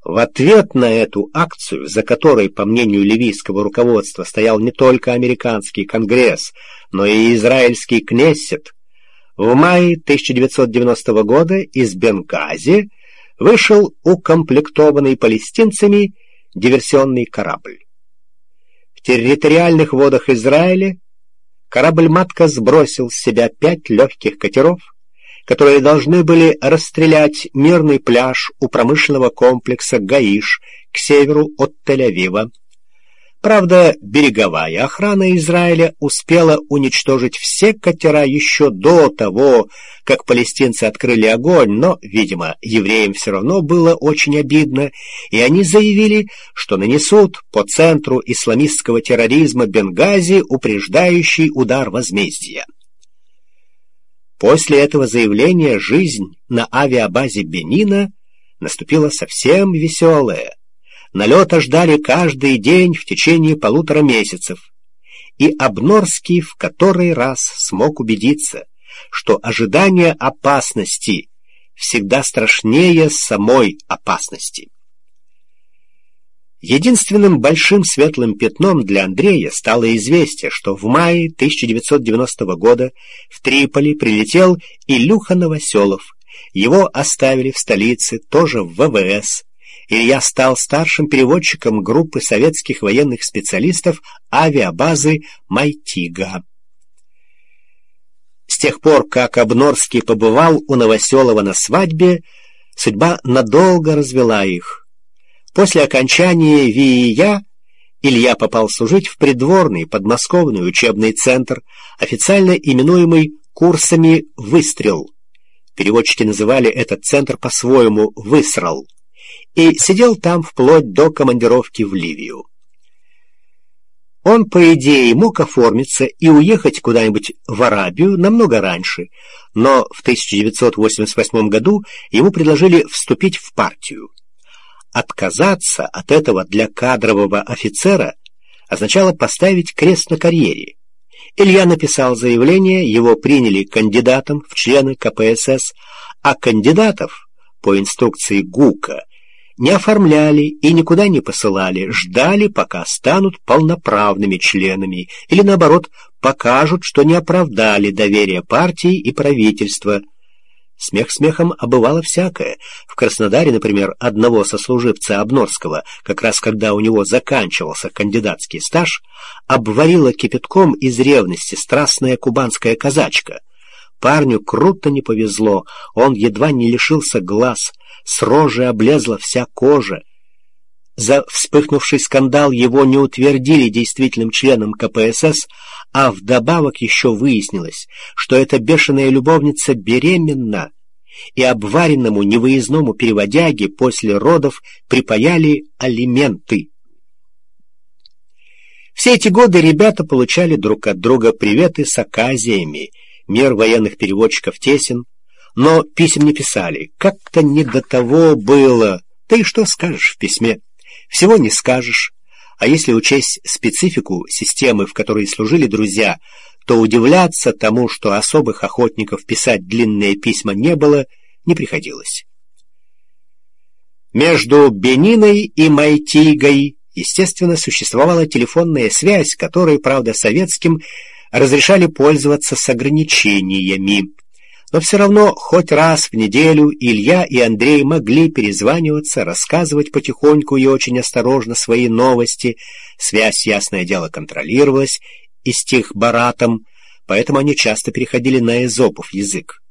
В ответ на эту акцию, за которой, по мнению ливийского руководства, стоял не только американский Конгресс, но и израильский Кнессет, в мае 1990 года из Бенгази вышел укомплектованный палестинцами диверсионный корабль. В территориальных водах Израиля корабль-матка сбросил с себя 5 легких катеров, которые должны были расстрелять мирный пляж у промышленного комплекса Гаиш к северу от Тель-Авива. Правда, береговая охрана Израиля успела уничтожить все катера еще до того, как палестинцы открыли огонь, но, видимо, евреям все равно было очень обидно, и они заявили, что нанесут по центру исламистского терроризма Бенгази упреждающий удар возмездия. После этого заявления жизнь на авиабазе Бенина наступила совсем веселая. Налета ждали каждый день в течение 1,5 месяцев, и Абнорский в который раз смог убедиться, что ожидание опасности всегда страшнее самой опасности. Единственным большим светлым пятном для Андрея стало известие, что в мае 1990 года в Триполи прилетел Илюха Новоселов. Его оставили в столице, тоже в ВВС. Илья стал старшим переводчиком группы советских военных специалистов авиабазы Майтига. С тех пор, как Абнорский побывал у Новоселова на свадьбе, судьба надолго развела их. После окончания ВИИЯ Илья попал служить в придворный подмосковный учебный центр, официально именуемый курсами «Выстрел». Переводчики называли этот центр по-своему «Высрал», и сидел там вплоть до командировки в Ливию. Он, по идее, мог оформиться и уехать куда-нибудь в Арабию намного раньше, но в 1988 году ему предложили вступить в партию. Отказаться от этого для кадрового офицера означало поставить крест на карьере. Илья написал заявление, его приняли кандидатом в члены КПСС, а кандидатов, по инструкции ГУКа, не оформляли и никуда не посылали, ждали, пока станут полноправными членами, или, наоборот, покажут, что не оправдали доверие партии и правительства. Смех смехом, а бывало всякое. В Краснодаре, например, одного сослуживца Абнорского, как раз когда у него заканчивался кандидатский стаж, обварила кипятком из ревности страстная кубанская казачка. Парню круто не повезло, он едва не лишился глаз, с рожи облезла вся кожа. За вспыхнувший скандал его не утвердили действительным членом КПСС, а вдобавок еще выяснилось, что эта бешеная любовница беременна, и обваренному невыездному переводяге после родов припаяли алименты. Все эти годы ребята получали друг от друга приветы с оказиями, мир военных переводчиков тесен, но писем не писали, как-то не до того было, да и что скажешь в письме, всего не скажешь. А если учесть специфику системы, в которой служили друзья, то удивляться тому, что особых охотников писать длинные письма не было, не приходилось. Между Бениной и Майтигой, естественно, существовала телефонная связь, которой, правда, советским разрешали пользоваться с ограничениями. Но все равно хоть раз в неделю Илья и Андрей могли перезваниваться, рассказывать потихоньку и очень осторожно свои новости. Связь, ясное дело, контролировалась истихбаратом, поэтому они часто переходили на эзопов язык.